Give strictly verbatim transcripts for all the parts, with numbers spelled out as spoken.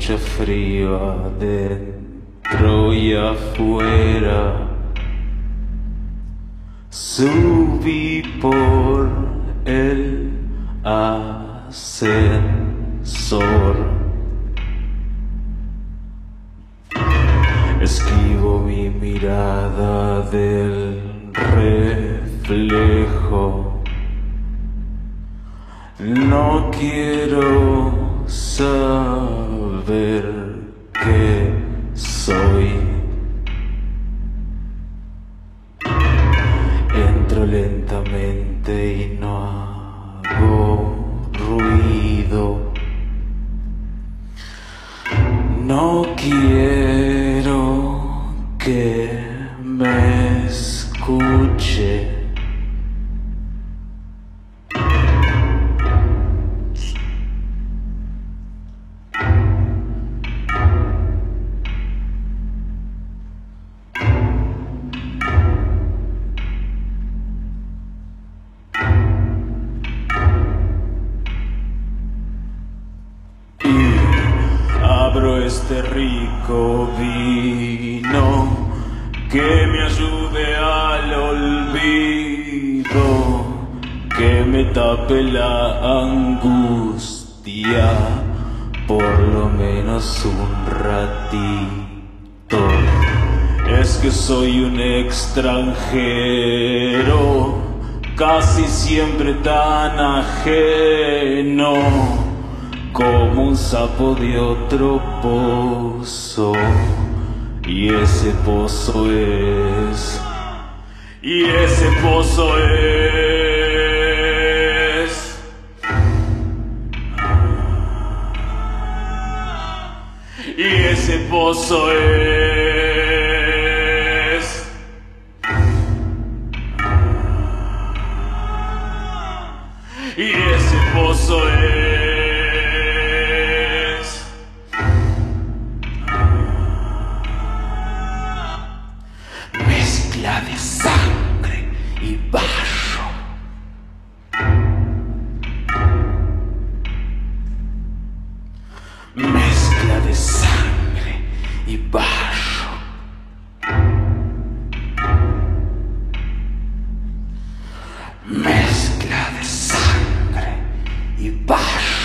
mucho frío adentro y afuera. Subí por el ascensor, esquivo mi mirada del reflejo. No quiero saber qué soy. Entro lentamente y no hago ruido. No quiero que me escuche. Abro este rico vino que me ayude al olvido, que me tape la angustia, por lo menos un ratito. Es que soy un extranjero, casi siempre tan ajeno, como un sapo de otro pozo. Y ese pozo es... Y ese pozo es... Y ese pozo es... Y ese pozo es... Mezcla de sangre y barro. Mezcla de sangre y barro. Mezcla de sangre y barro.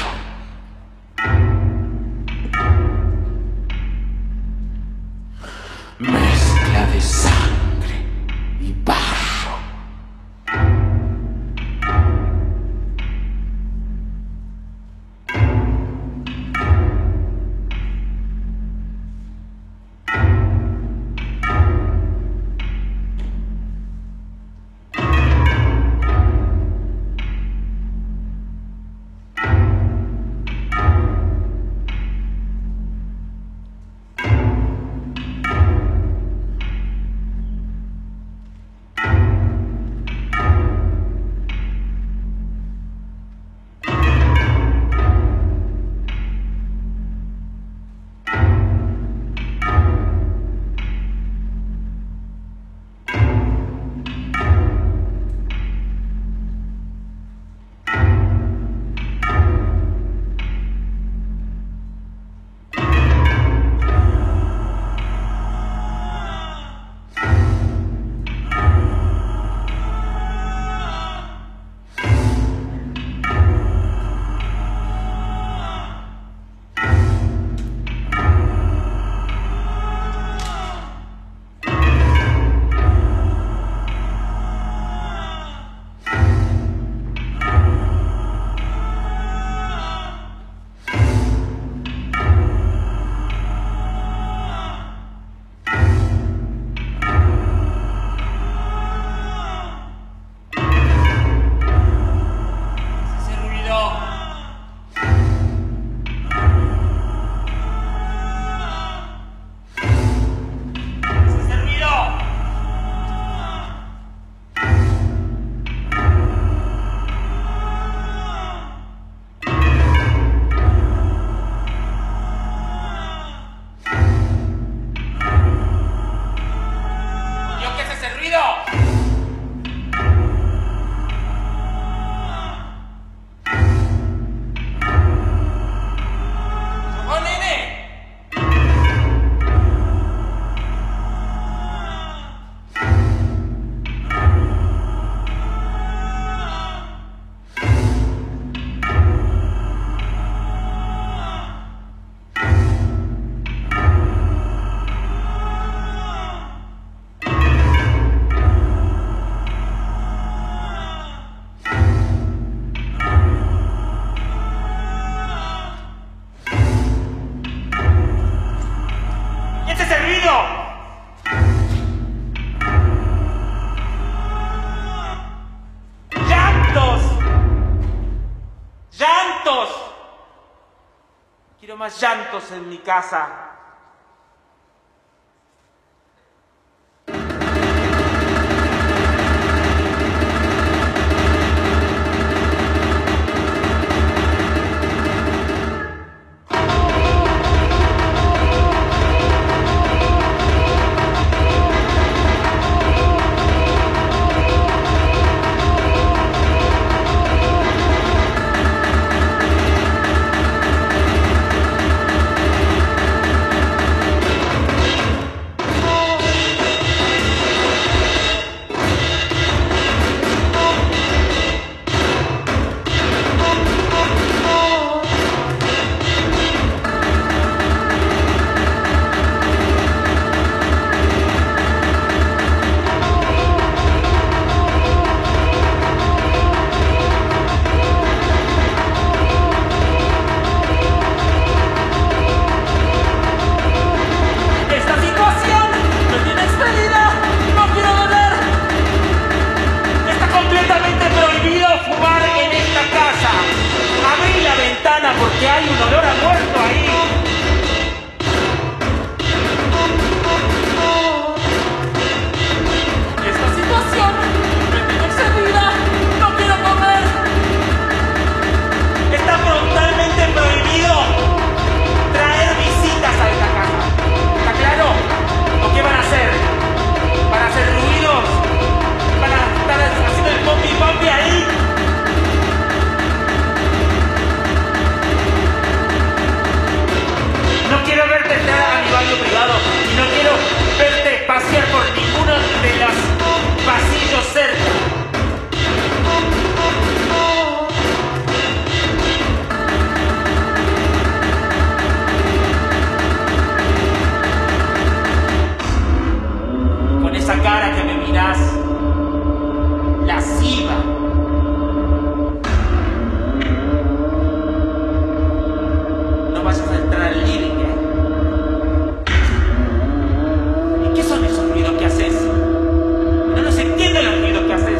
quiero más llantos en mi casa. Porque hay un olor a muerto ahí. Esta situación me tiene excedida. No quiero comer. Está frontalmente prohibido traer visitas a esta casa. ¿Está claro? ¿O qué van a hacer? ¿Van a hacer ruidos? ¿Van a estar haciendo el pompi pompi ahí? No quiero verte entrar a mi baño privado y no quiero verte pasear por ninguno de los pasillos cerca. Con esa cara que me mirás, lasciva. No vayas a entrar al living. ¿Qué son esos ruidos que haces? No los entiendo los ruidos que haces.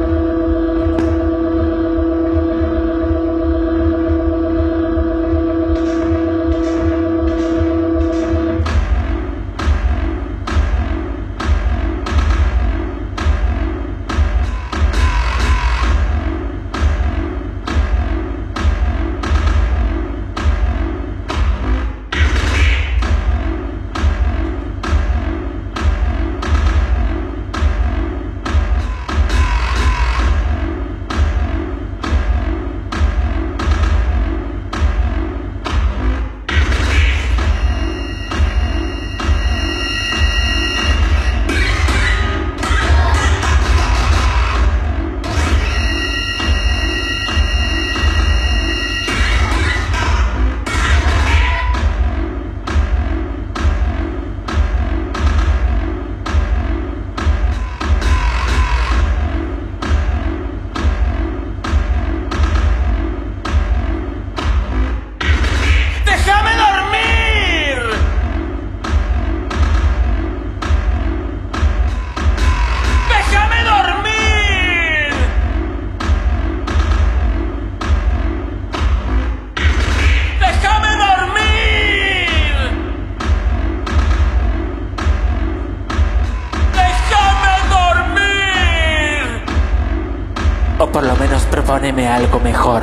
O por lo menos propóneme algo mejor.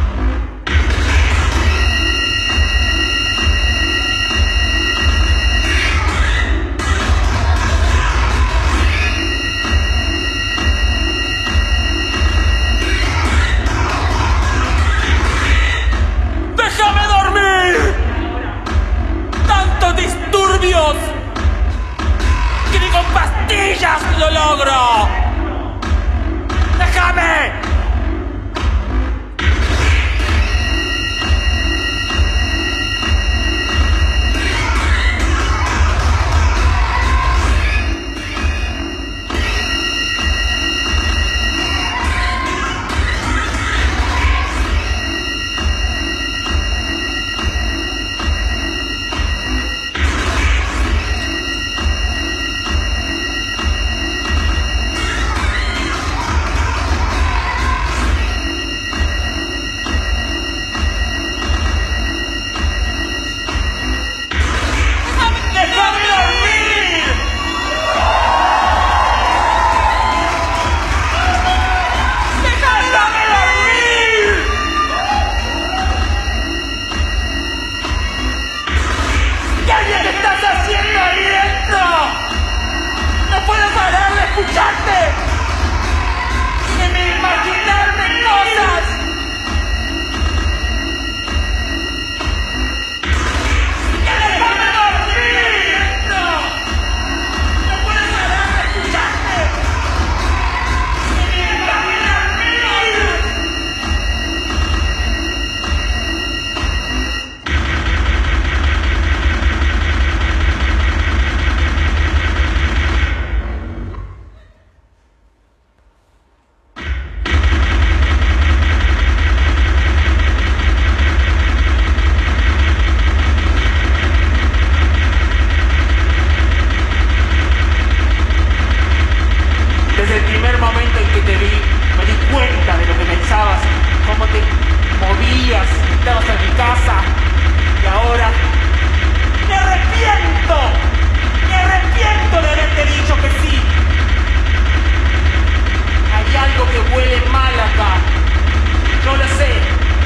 ¡Déjame dormir! ¡Tantos disturbios! ¡Que ni con pastillas lo logro! ¡Déjame! visitabas a mi casa y ahora me arrepiento, me arrepiento de haberte dicho que sí. Hay algo que huele mal acá, yo lo sé.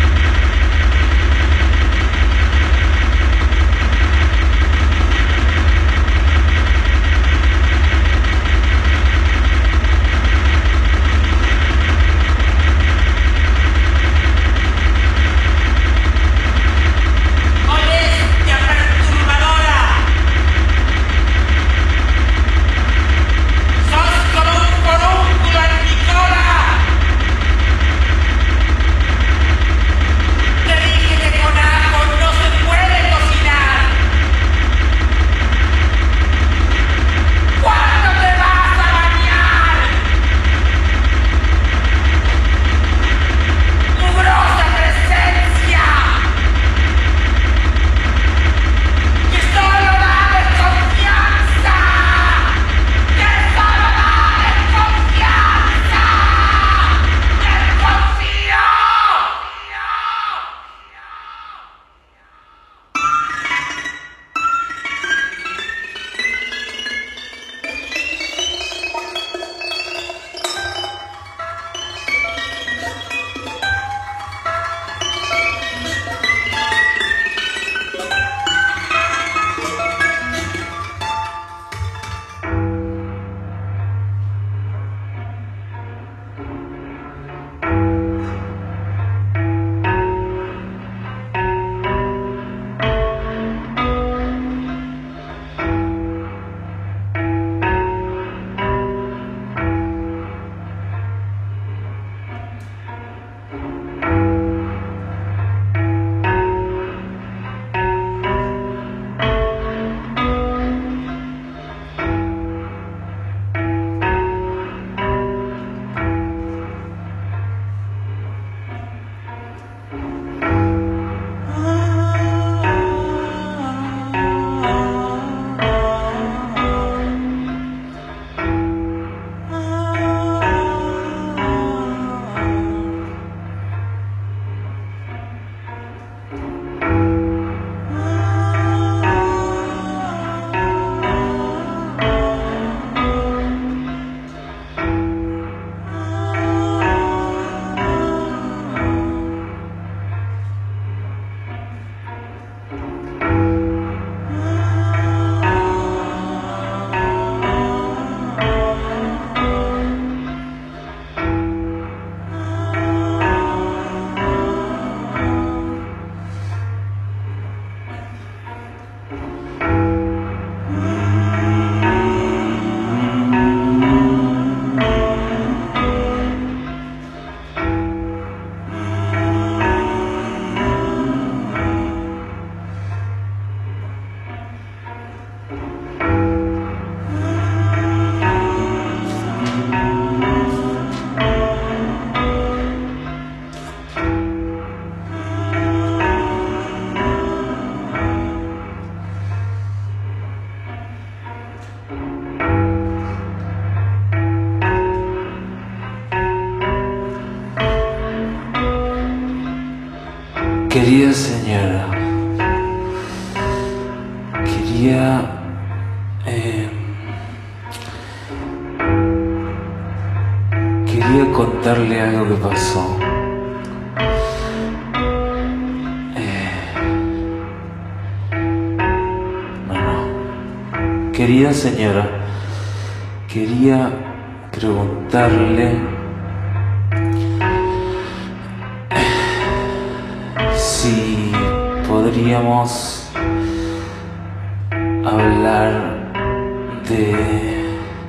Querida señora, quería eh, quería contarle algo que pasó. Eh, no, no. Querida señora, quería preguntarle si podríamos hablar de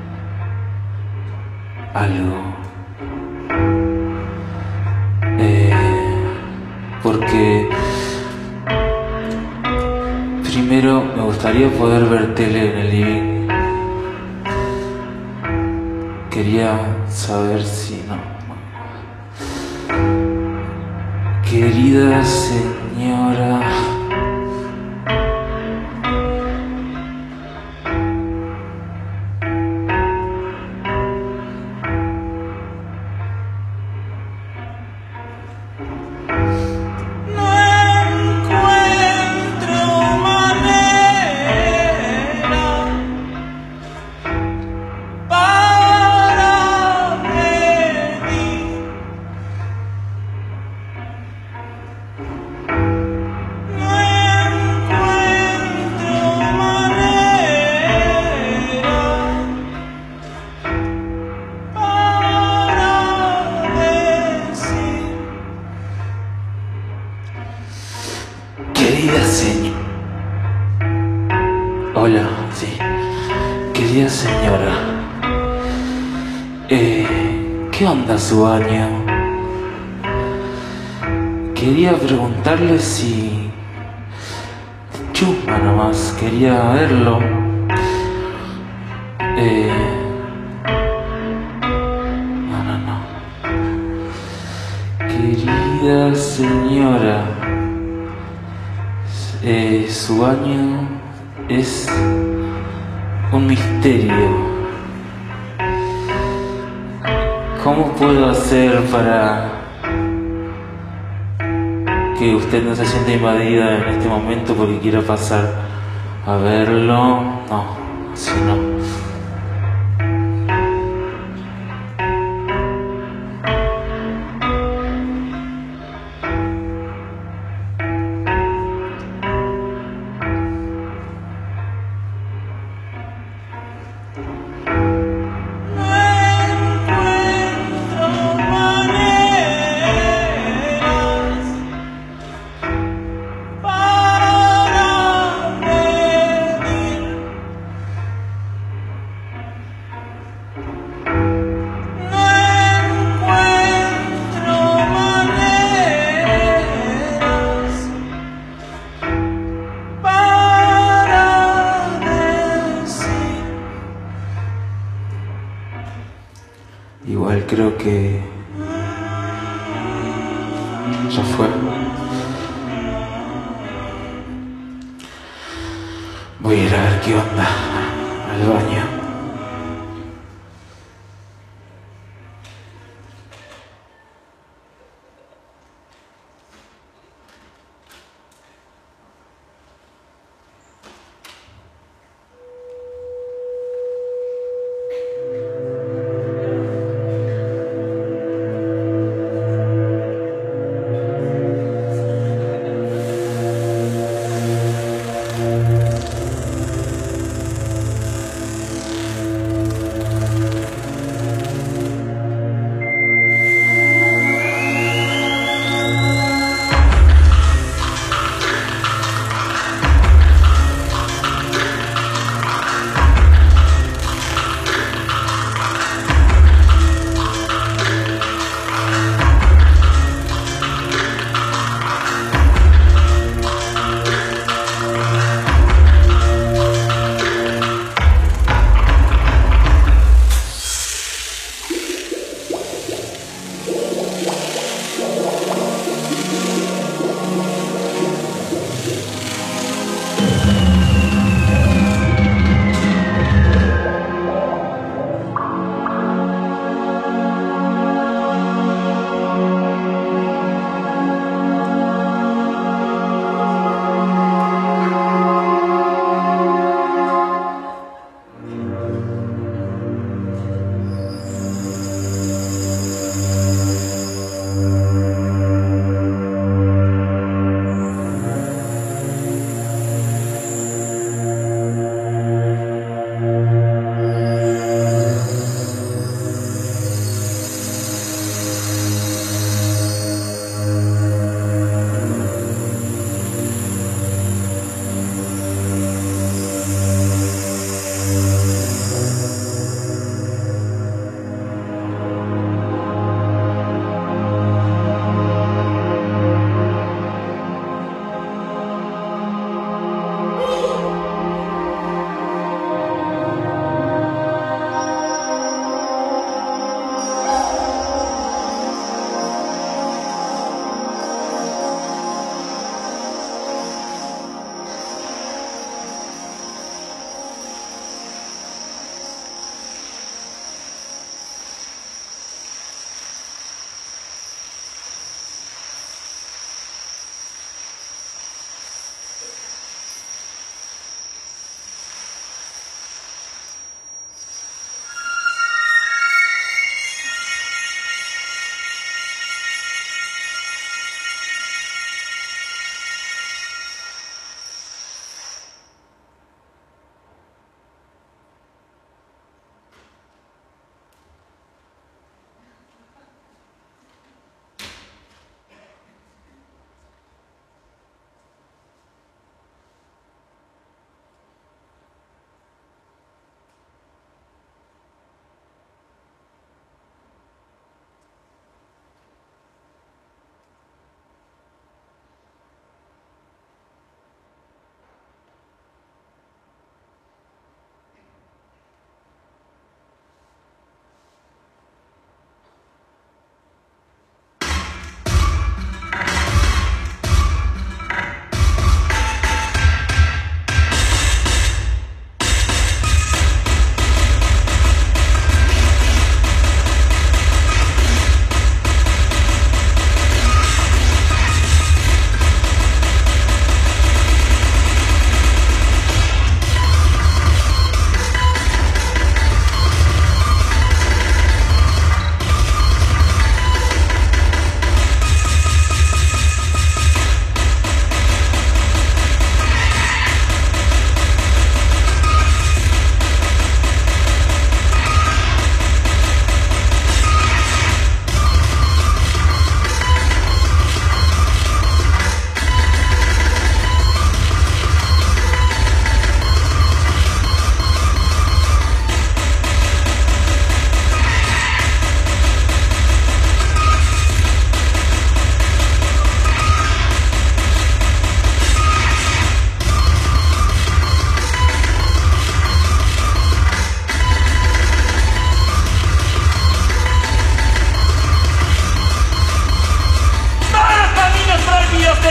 algo, eh, porque primero me gustaría poder ver tele en el living. Quería saber si no. Querida señora, No Querida señora, eh, ¿qué onda su baño? Quería preguntarle si... chusma nomás, quería verlo. Eh... No, no, no. Querida señora, eh, su baño es un misterio. ¿Cómo puedo hacer para que usted no se sienta invadida en este momento porque quiera pasar a verlo? No, si no. Igual creo que ya fue. Voy a ir a ver qué onda al baño.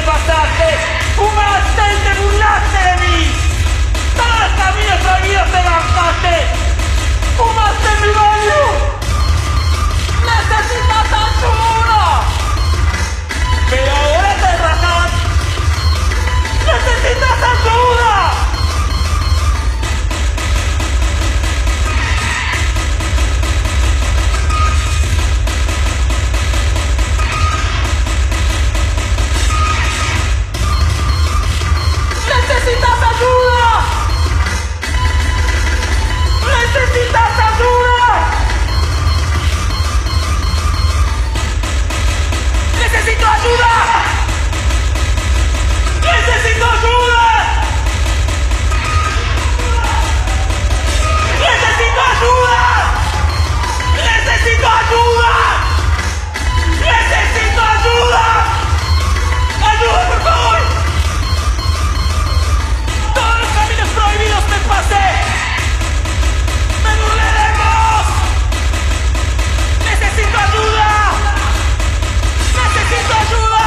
pasaste, fumaste y te burlaste de mí. Todos los caminos prohibidos te bancaste. Fumaste en mi baño. Necesitas ayuda. Pero ahora te rajas. Necesitas ayuda. ¡Necesitas ayuda! ¡Necesitas ayuda! ¡Necesito ayuda! ¡Necesito ayuda! ¡Necesito ayuda! ¡Necesito ayuda! ¡Necesito ayuda! ¡Ayuda, por favor! Prohibidos me pasé. Me burlé de vos. Necesito ayuda. Necesito ayuda.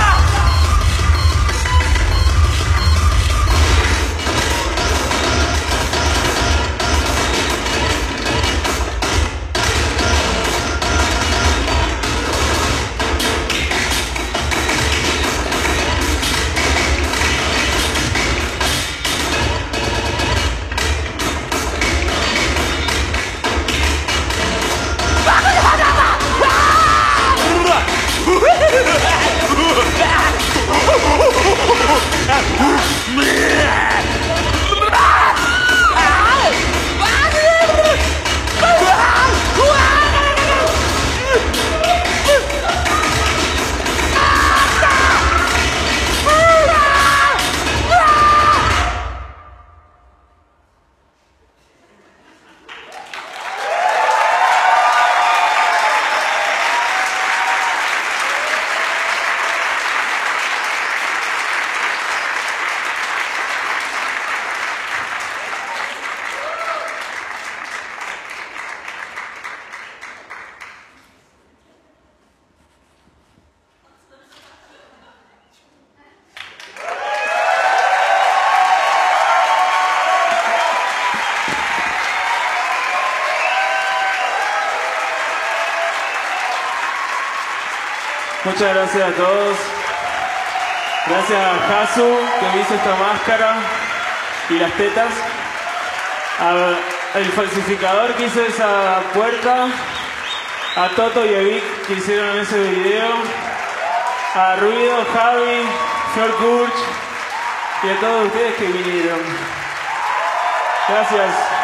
Muchas gracias a todos. Gracias a Hasu, que me hizo esta máscara y las tetas. Al el falsificador que hizo esa puerta. A Toto y a Vic, que hicieron ese video. A Ruido, Javi, Flor Kurch y a todos ustedes que vinieron. Gracias.